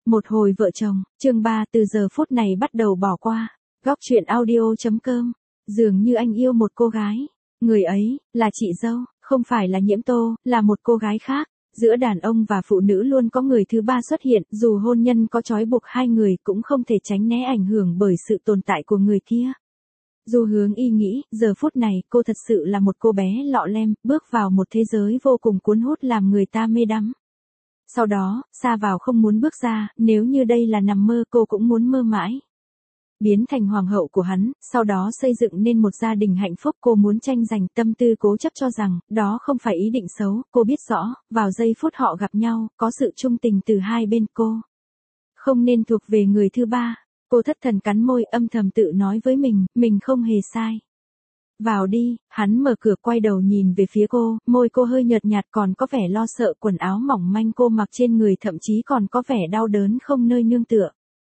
Một hồi vợ chồng, chương 3 từ giờ phút này bắt đầu bỏ qua. Góc truyện audio.com. Dường như anh yêu một cô gái. Người ấy, là chị dâu, không phải là Nhiễm Tô, là một cô gái khác. Giữa đàn ông và phụ nữ luôn có người thứ ba xuất hiện, dù hôn nhân có trói buộc hai người cũng không thể tránh né ảnh hưởng bởi sự tồn tại của người kia. Du Hướng Y nghĩ, giờ phút này cô thật sự là một cô bé lọ lem, bước vào một thế giới vô cùng cuốn hút làm người ta mê đắm. Sau đó, xa vào không muốn bước ra, nếu như đây là nằm mơ cô cũng muốn mơ mãi. Biến thành hoàng hậu của hắn, sau đó xây dựng nên một gia đình hạnh phúc, cô muốn tranh giành, tâm tư cố chấp cho rằng, đó không phải ý định xấu, cô biết rõ, vào giây phút họ gặp nhau, có sự trung tình từ hai bên cô. Không nên thuộc về người thứ ba. Cô thất thần cắn môi âm thầm tự nói với mình không hề sai. Vào đi, hắn mở cửa quay đầu nhìn về phía cô, môi cô hơi nhợt nhạt còn có vẻ lo sợ, quần áo mỏng manh cô mặc trên người thậm chí còn có vẻ đau đớn không nơi nương tựa.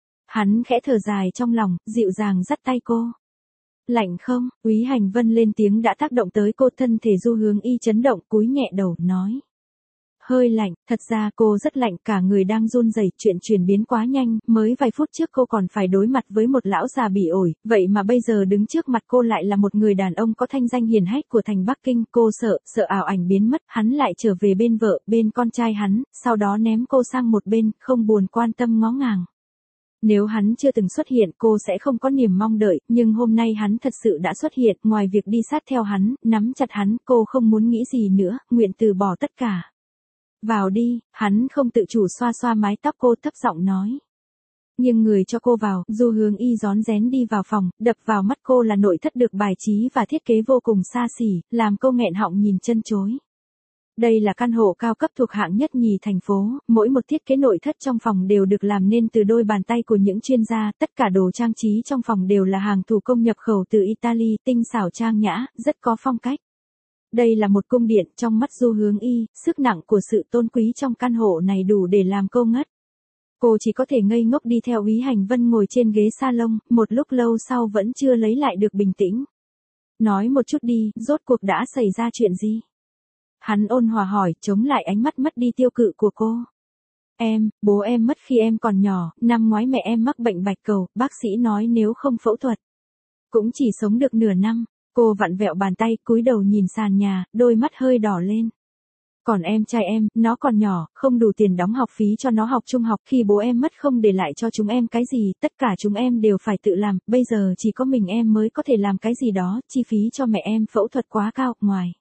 Hắn khẽ thở dài trong lòng, dịu dàng dắt tay cô. Lạnh không? Úy Hành Vân lên tiếng đã tác động tới cô, thân thể Du Hướng Y chấn động, cúi nhẹ đầu, nói. Hơi lạnh, thật ra cô rất lạnh, cả người đang run rẩy, chuyện chuyển biến quá nhanh, mới vài phút trước cô còn phải đối mặt với một lão già bỉ ổi, vậy mà bây giờ đứng trước mặt cô lại là một người đàn ông có thanh danh hiển hách của thành Bắc Kinh, cô sợ ảo ảnh biến mất, hắn lại trở về bên vợ, bên con trai hắn, sau đó ném cô sang một bên, không buồn quan tâm ngó ngàng. Nếu hắn chưa từng xuất hiện cô sẽ không có niềm mong đợi, nhưng hôm nay hắn thật sự đã xuất hiện, ngoài việc đi sát theo hắn, nắm chặt hắn, cô không muốn nghĩ gì nữa, nguyện từ bỏ tất cả. Vào đi, hắn không tự chủ xoa xoa mái tóc cô, thấp giọng nói. Nhưng người cho cô vào, Du Hướng Y rón rén đi vào phòng, đập vào mắt cô là nội thất được bài trí và thiết kế vô cùng xa xỉ, làm cô nghẹn họng nhìn chân chối. Đây là căn hộ cao cấp thuộc hạng nhất nhì thành phố, mỗi một thiết kế nội thất trong phòng đều được làm nên từ đôi bàn tay của những chuyên gia, tất cả đồ trang trí trong phòng đều là hàng thủ công nhập khẩu từ Italy, tinh xảo trang nhã, rất có phong cách. Đây là một cung điện, trong mắt Du Hướng Y, sức nặng của sự tôn quý trong căn hộ này đủ để làm cô ngất. Cô chỉ có thể ngây ngốc đi theo Úy Hành Vân ngồi trên ghế salon, một lúc lâu sau vẫn chưa lấy lại được bình tĩnh. Nói một chút đi, rốt cuộc đã xảy ra chuyện gì? Hắn ôn hòa hỏi, chống lại ánh mắt mất đi tiêu cự của cô. Bố em mất khi em còn nhỏ, năm ngoái mẹ em mắc bệnh bạch cầu, bác sĩ nói nếu không phẫu thuật, cũng chỉ sống được nửa năm. Cô vặn vẹo bàn tay, cúi đầu nhìn sàn nhà, đôi mắt hơi đỏ lên. Còn em trai em, nó còn nhỏ, không đủ tiền đóng học phí cho nó học trung học, khi bố em mất không để lại cho chúng em cái gì, tất cả chúng em đều phải tự làm, bây giờ chỉ có mình em mới có thể làm cái gì đó, chi phí cho mẹ em phẫu thuật quá cao,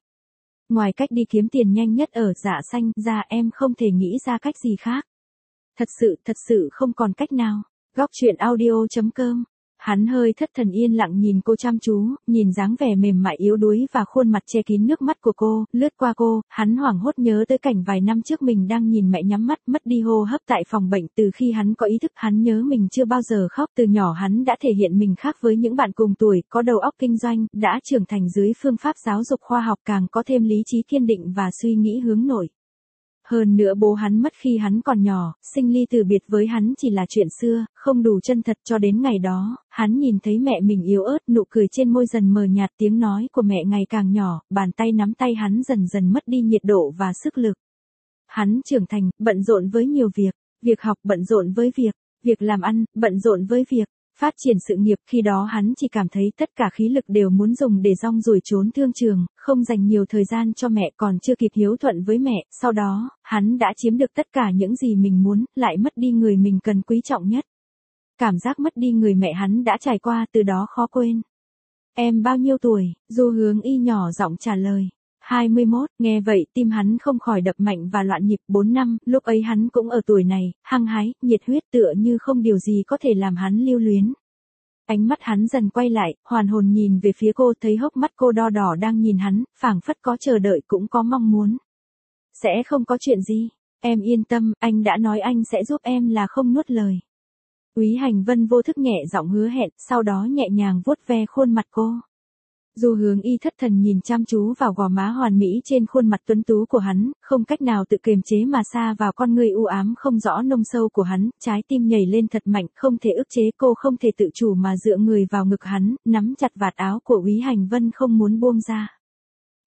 ngoài cách đi kiếm tiền nhanh nhất ở Dạ Xanh ra em không thể nghĩ ra cách gì khác. Thật sự không còn cách nào. Góc truyện audio.com. Hắn hơi thất thần yên lặng nhìn cô chăm chú, nhìn dáng vẻ mềm mại yếu đuối và khuôn mặt che kín nước mắt của cô, lướt qua cô, hắn hoảng hốt nhớ tới cảnh vài năm trước mình đang nhìn mẹ nhắm mắt mất đi hô hấp tại phòng bệnh. Từ khi hắn có ý thức, hắn nhớ mình chưa bao giờ khóc, từ nhỏ hắn đã thể hiện mình khác với những bạn cùng tuổi, có đầu óc kinh doanh, đã trưởng thành dưới phương pháp giáo dục khoa học, càng có thêm lý trí kiên định và suy nghĩ hướng nội. Hơn nữa bố hắn mất khi hắn còn nhỏ, sinh ly từ biệt với hắn chỉ là chuyện xưa, không đủ chân thật, cho đến ngày đó, hắn nhìn thấy mẹ mình yếu ớt, nụ cười trên môi dần mờ nhạt, tiếng nói của mẹ ngày càng nhỏ, bàn tay nắm tay hắn dần dần mất đi nhiệt độ và sức lực. Hắn trưởng thành, bận rộn với nhiều việc học bận rộn với việc làm ăn, bận rộn với việc phát triển sự nghiệp, khi đó hắn chỉ cảm thấy tất cả khí lực đều muốn dùng để rong ruổi trốn thương trường, không dành nhiều thời gian cho mẹ, còn chưa kịp hiếu thuận với mẹ, sau đó, hắn đã chiếm được tất cả những gì mình muốn, lại mất đi người mình cần quý trọng nhất. Cảm giác mất đi người mẹ hắn đã trải qua, từ đó khó quên. Em bao nhiêu tuổi? Du Hướng Y nhỏ giọng trả lời. 21, nghe vậy tim hắn không khỏi đập mạnh và loạn nhịp. 4 năm, lúc ấy hắn cũng ở tuổi này, hăng hái, nhiệt huyết, tựa như không điều gì có thể làm hắn lưu luyến. Ánh mắt hắn dần quay lại, hoàn hồn nhìn về phía cô, thấy hốc mắt cô đo đỏ đang nhìn hắn, phảng phất có chờ đợi cũng có mong muốn. Sẽ không có chuyện gì, em yên tâm, anh đã nói anh sẽ giúp em là không nuốt lời. Úy Hành Vân vô thức nhẹ giọng hứa hẹn, sau đó nhẹ nhàng vuốt ve khuôn mặt cô. Du Hướng Y thất thần nhìn chăm chú vào gò má hoàn mỹ trên khuôn mặt tuấn tú của hắn, không cách nào tự kiềm chế mà sa vào con người u ám không rõ nông sâu của hắn, trái tim nhảy lên thật mạnh, không thể ức chế, cô không thể tự chủ mà dựa người vào ngực hắn, nắm chặt vạt áo của Úy Hành Vân không muốn buông ra.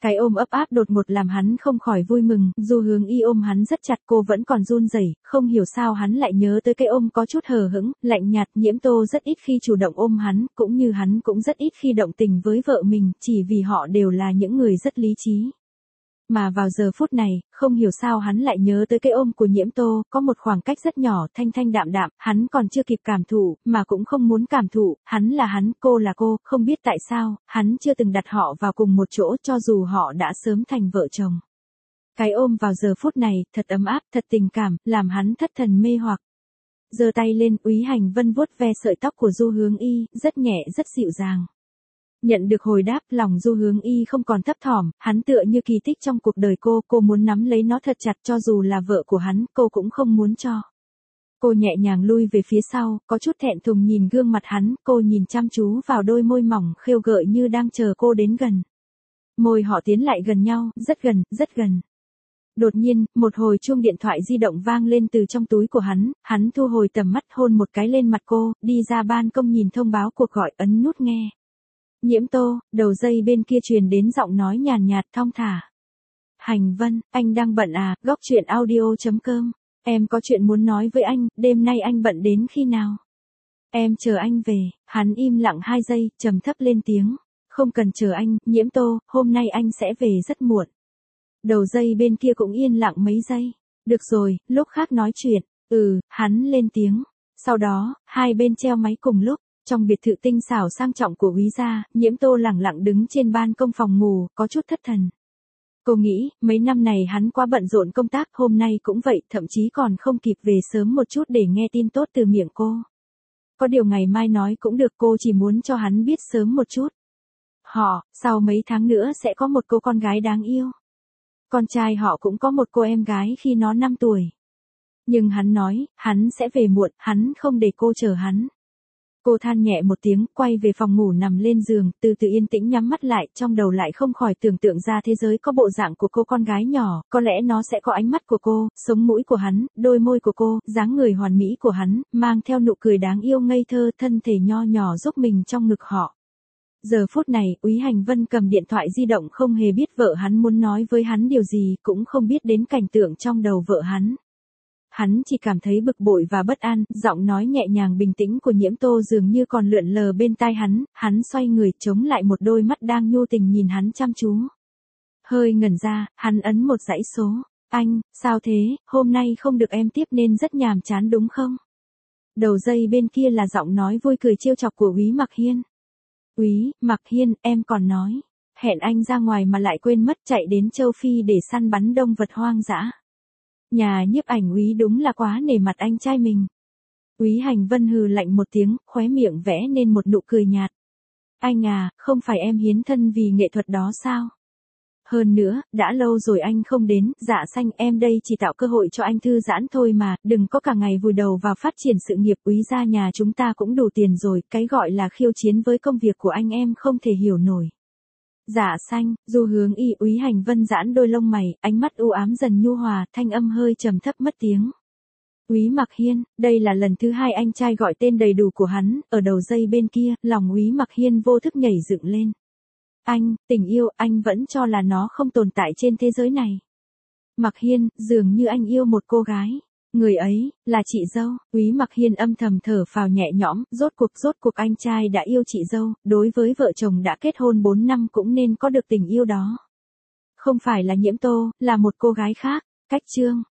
Cái ôm ấp áp đột ngột làm hắn không khỏi vui mừng, Du Hướng Y ôm hắn rất chặt, cô vẫn còn run rẩy, không hiểu sao hắn lại nhớ tới cái ôm có chút hờ hững, lạnh nhạt. Nhiễm Tô rất ít khi chủ động ôm hắn, cũng như hắn cũng rất ít khi động tình với vợ mình, chỉ vì họ đều là những người rất lý trí. Mà vào giờ phút này, không hiểu sao hắn lại nhớ tới cái ôm của Nhiễm Tô, có một khoảng cách rất nhỏ, thanh thanh đạm đạm, hắn còn chưa kịp cảm thụ, mà cũng không muốn cảm thụ, hắn là hắn, cô là cô, không biết tại sao, hắn chưa từng đặt họ vào cùng một chỗ cho dù họ đã sớm thành vợ chồng. Cái ôm vào giờ phút này, thật ấm áp, thật tình cảm, làm hắn thất thần mê hoặc. Giơ tay lên, Úy Hành Vân vuốt ve sợi tóc của Du Hướng Y, rất nhẹ, rất dịu dàng. Nhận được hồi đáp, lòng Du Hướng Y không còn thấp thỏm, hắn tựa như kỳ tích trong cuộc đời cô muốn nắm lấy nó thật chặt cho dù là vợ của hắn, cô cũng không muốn cho. Cô nhẹ nhàng lui về phía sau, có chút thẹn thùng nhìn gương mặt hắn, cô nhìn chăm chú vào đôi môi mỏng khêu gợi như đang chờ cô đến gần. Môi họ tiến lại gần nhau, rất gần, rất gần. Đột nhiên, một hồi chuông điện thoại di động vang lên từ trong túi của hắn thu hồi tầm mắt hôn một cái lên mặt cô, đi ra ban công nhìn thông báo cuộc gọi, ấn nút nghe. Nhiễm Tô, đầu dây bên kia truyền đến giọng nói nhàn nhạt thong thả. Hành Vân, anh đang bận à, góc chuyện audio.com. Em có chuyện muốn nói với anh, đêm nay anh bận đến khi nào? Em chờ anh về. Hắn im lặng 2 giây, trầm thấp lên tiếng. Không cần chờ anh, Nhiễm Tô, hôm nay anh sẽ về rất muộn. Đầu dây bên kia cũng yên lặng mấy giây. Được rồi, lúc khác nói chuyện. Hắn lên tiếng. Sau đó, hai bên treo máy cùng lúc. Trong biệt thự tinh xảo sang trọng của Úy gia, Nhiễm Tô lẳng lặng đứng trên ban công phòng ngủ, có chút thất thần. Cô nghĩ, mấy năm này hắn quá bận rộn công tác, hôm nay cũng vậy, thậm chí còn không kịp về sớm một chút để nghe tin tốt từ miệng cô. Có điều ngày mai nói cũng được, cô chỉ muốn cho hắn biết sớm một chút. Sau mấy tháng nữa sẽ có một cô con gái đáng yêu. Con trai họ cũng có một cô em gái khi nó 5 tuổi. Nhưng hắn nói, hắn sẽ về muộn, hắn không để cô chờ hắn. Cô than nhẹ một tiếng, quay về phòng ngủ nằm lên giường, từ từ yên tĩnh nhắm mắt lại, trong đầu lại không khỏi tưởng tượng ra thế giới có bộ dạng của cô con gái nhỏ, có lẽ nó sẽ có ánh mắt của cô, sống mũi của hắn, đôi môi của cô, dáng người hoàn mỹ của hắn, mang theo nụ cười đáng yêu ngây thơ, thân thể nho nhỏ giúp mình trong ngực họ. Giờ phút này, Úy Hành Vân cầm điện thoại di động không hề biết vợ hắn muốn nói với hắn điều gì, cũng không biết đến cảnh tượng trong đầu vợ hắn. Hắn chỉ cảm thấy bực bội và bất an, giọng nói nhẹ nhàng bình tĩnh của Nhiễm Tô dường như còn lượn lờ bên tai hắn xoay người chống lại một đôi mắt đang nhu tình nhìn hắn chăm chú. Hơi ngẩn ra, hắn ấn một dãy số. Anh, sao thế, hôm nay không được em tiếp nên rất nhàm chán đúng không? Đầu dây bên kia là giọng nói vui cười trêu chọc của Úy Mặc Hiên. Úy Mặc Hiên, em còn nói. Hẹn anh ra ngoài mà lại quên mất, chạy đến châu Phi để săn bắn động vật hoang dã. Nhà nhiếp ảnh Úy đúng là quá nể mặt anh trai mình. Úy Hành Vân hừ lạnh một tiếng, khóe miệng vẽ nên một nụ cười nhạt. Anh à, không phải em hiến thân vì nghệ thuật đó sao? Hơn nữa, đã lâu rồi anh không đến, Dạ Xanh, em đây chỉ tạo cơ hội cho anh thư giãn thôi mà, đừng có cả ngày vùi đầu vào phát triển sự nghiệp. Úy gia nhà chúng ta cũng đủ tiền rồi, cái gọi là khiêu chiến với công việc của anh em không thể hiểu nổi. Dạ Xanh, Du Hướng Y. Úy Hành Vân giãn đôi lông mày, ánh mắt u ám dần nhu hòa, thanh âm hơi trầm thấp mất tiếng. Úy Mặc Hiên, đây là lần thứ 2 anh trai gọi tên đầy đủ của hắn, ở đầu dây bên kia, lòng Úy Mặc Hiên vô thức nhảy dựng lên. Anh, tình yêu, anh vẫn cho là nó không tồn tại trên thế giới này. Mặc Hiên, dường như anh yêu một cô gái. Người ấy, là chị dâu. Úy Mặc Hiên âm thầm thở phào nhẹ nhõm, rốt cuộc anh trai đã yêu chị dâu, đối với vợ chồng đã kết hôn 4 năm cũng nên có được tình yêu đó. Không phải là Nhiễm Tô, là một cô gái khác. Cách chương